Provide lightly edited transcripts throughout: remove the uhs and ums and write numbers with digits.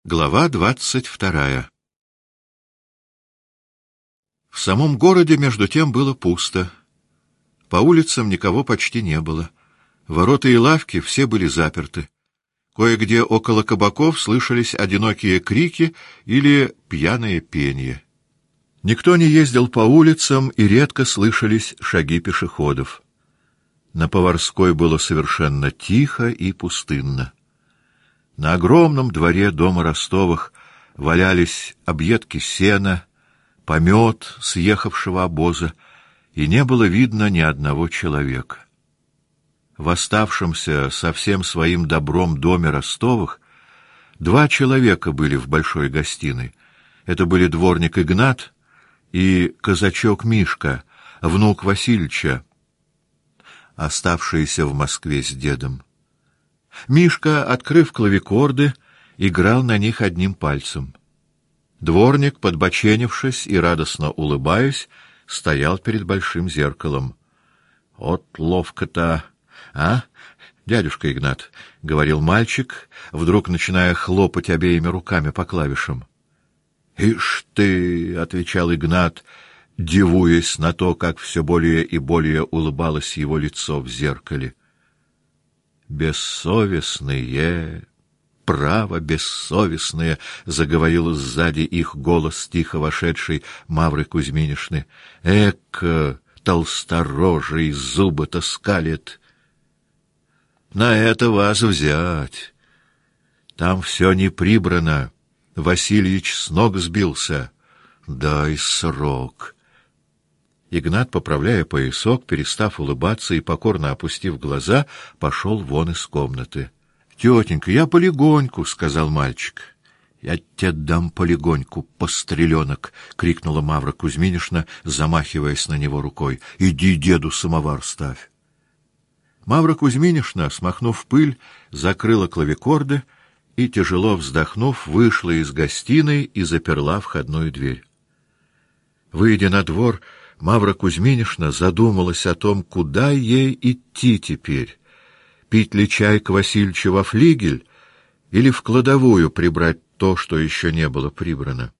Глава 22. В самом городе, между тем, было пусто. По улицам никого почти не было. Ворота и лавки все были заперты. Кое-где около кабаков слышались одинокие крики или пьяное пение. Никто не ездил по улицам, и редко слышались шаги пешеходов. На Поварской было совершенно тихо и пустынно. На огромном дворе дома Ростовых валялись объедки сена, помет съехавшего обоза, и не было видно ни одного человека. В оставшемся со всем своим добром доме Ростовых 2 человека были в большой гостиной. Это были дворник Игнат и казачок Мишка, внук Васильича, оставшийся в Москве с дедом. Мишка, открыв клавикорды, играл на них одним пальцем. Дворник, подбоченившись и радостно улыбаясь, стоял перед большим зеркалом. — Вот ловко-то, а, дядюшка Игнат? — говорил мальчик, вдруг начиная хлопать обеими руками по клавишам. — Ишь ты! — отвечал Игнат, дивуясь на то, как все более и более улыбалось его лицо в зеркале. «Бессовестные, право бессовестные!» — заговорил сзади их голос тихо вошедшей Мавры Кузьминишны. «Эка, толсторожий, зубы-то скалит! На это вас взять! Там все не прибрано, Васильич с ног сбился. Дай срок!» Игнат, поправляя поясок, перестав улыбаться и покорно опустив глаза, пошел вон из комнаты. — Тетенька, я полегоньку, — сказал мальчик. — Я тебе дам полегоньку, постреленок! — крикнула Мавра Кузьминишна, замахиваясь на него рукой. — Иди деду самовар ставь. Мавра Кузьминишна, смахнув пыль, закрыла клавикорды и, тяжело вздохнув, вышла из гостиной и заперла входную дверь. Выйдя на двор, Мавра Кузьминишна задумалась о том, куда ей идти теперь: пить ли чай к Васильичу во флигель или в кладовую прибрать то, что еще не было прибрано.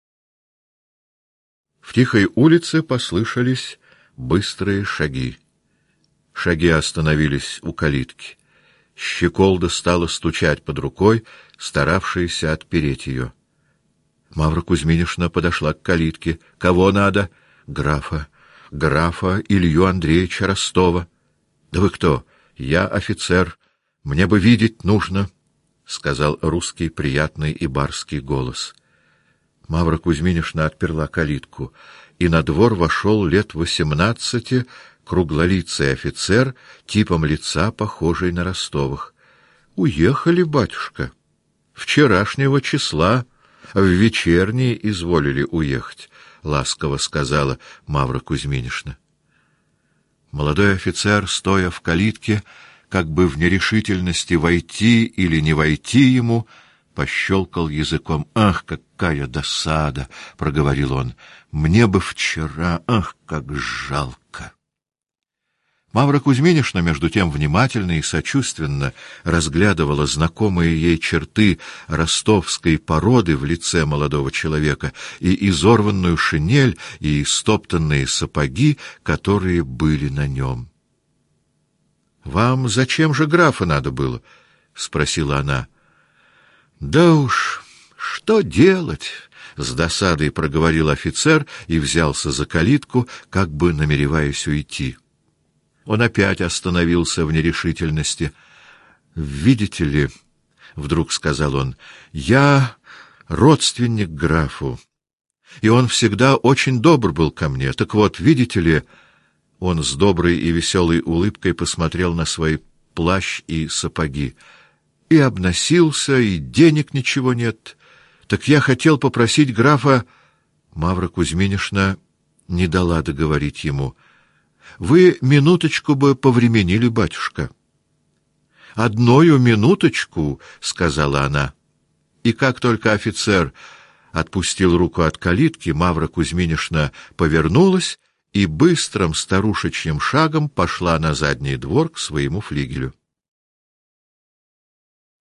В тихой улице послышались быстрые шаги. Шаги остановились у калитки. Щеколда стала стучать под рукой, старавшаяся отпереть ее. Мавра Кузьминишна подошла к калитке. — Кого надо? — Графа Илью Андреевича Ростова. — Да вы кто? — Я офицер. Мне бы видеть нужно, — сказал русский приятный и барский голос. Мавра Кузьминишна отперла калитку, и на двор вошел лет 18 круглолицый офицер, типом лица похожий на Ростовых. — Уехали, батюшка. Вчерашнего числа в вечерний изволили уехать, — ласково сказала Мавра Кузьминишна. Молодой офицер, стоя в калитке, как бы в нерешительности войти или не войти ему, пощелкал языком. — Ах, какая досада! — проговорил он. — Мне бы вчера, ах, как жалко! Мавра Кузьминишна, между тем, внимательно и сочувственно разглядывала знакомые ей черты ростовской породы в лице молодого человека и изорванную шинель, и стоптанные сапоги, которые были на нем. — Вам зачем же графа надо было? — спросила она. — Да уж, что делать? — с досадой проговорил офицер и взялся за калитку, как бы намереваясь уйти. Он опять остановился в нерешительности. — Видите ли, — вдруг сказал он, — я родственник графу, и он всегда очень добр был ко мне. Так вот, видите ли... Он с доброй и веселой улыбкой посмотрел на свой плащ и сапоги. — И обносился, и денег ничего нет. Так я хотел попросить графа... Мавра Кузьминишна не дала договорить ему. — Вы минуточку бы повременили, батюшка. — Одною минуточку, — сказала она. И как только офицер отпустил руку от калитки, Мавра Кузьминишна повернулась и быстрым старушечьим шагом пошла на задний двор к своему флигелю.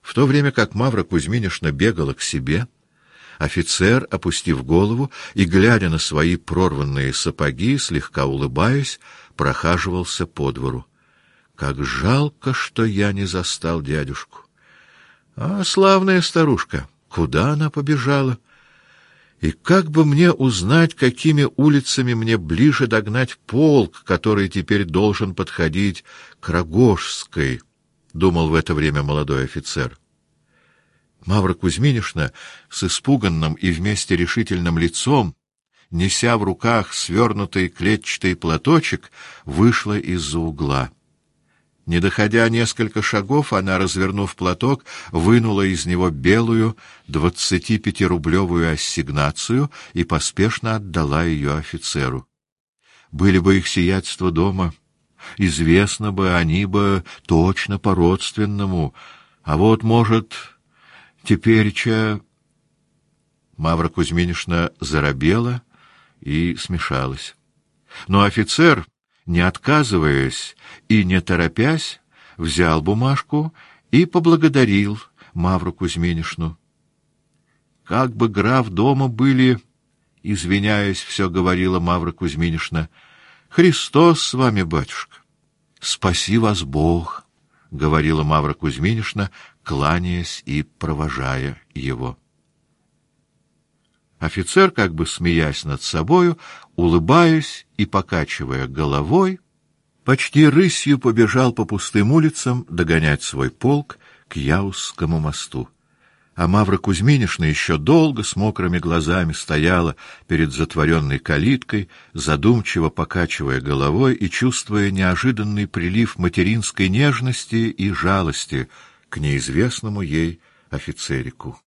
В то время как Мавра Кузьминишна бегала к себе, офицер, опустив голову и глядя на свои прорванные сапоги, слегка улыбаясь, прохаживался по двору. Как жалко, что я не застал дядюшку. А славная старушка, куда она побежала? И как бы мне узнать, какими улицами мне ближе догнать полк, который теперь должен подходить к Рогожской, — думал в это время молодой офицер. Мавра Кузьминишна с испуганным и вместе решительным лицом, неся в руках свернутый клетчатый платочек, вышла из-за угла. Не доходя несколько шагов, она, развернув платок, вынула из него белую 25-рублевую ассигнацию и поспешно отдала ее офицеру. Были бы их сиятельства дома, известно бы, они бы точно по-родственному, а вот, может, тепереча... Мавра Кузьминишна заробела и смешалась. Но офицер, не отказываясь и не торопясь, взял бумажку и поблагодарил Мавру Кузьминишну. «Как бы граф дома были, — извиняясь, все говорила Мавра Кузьминишна, — Христос с вами, батюшка!» «Спаси вас Бог!» — говорила Мавра Кузьминишна, кланяясь и провожая его. Офицер, как бы смеясь над собою, улыбаясь и покачивая головой, почти рысью побежал по пустым улицам догонять свой полк к Яузскому мосту. А Мавра Кузьминишна еще долго с мокрыми глазами стояла перед затворенной калиткой, задумчиво покачивая головой и чувствуя неожиданный прилив материнской нежности и жалости к неизвестному ей офицерику.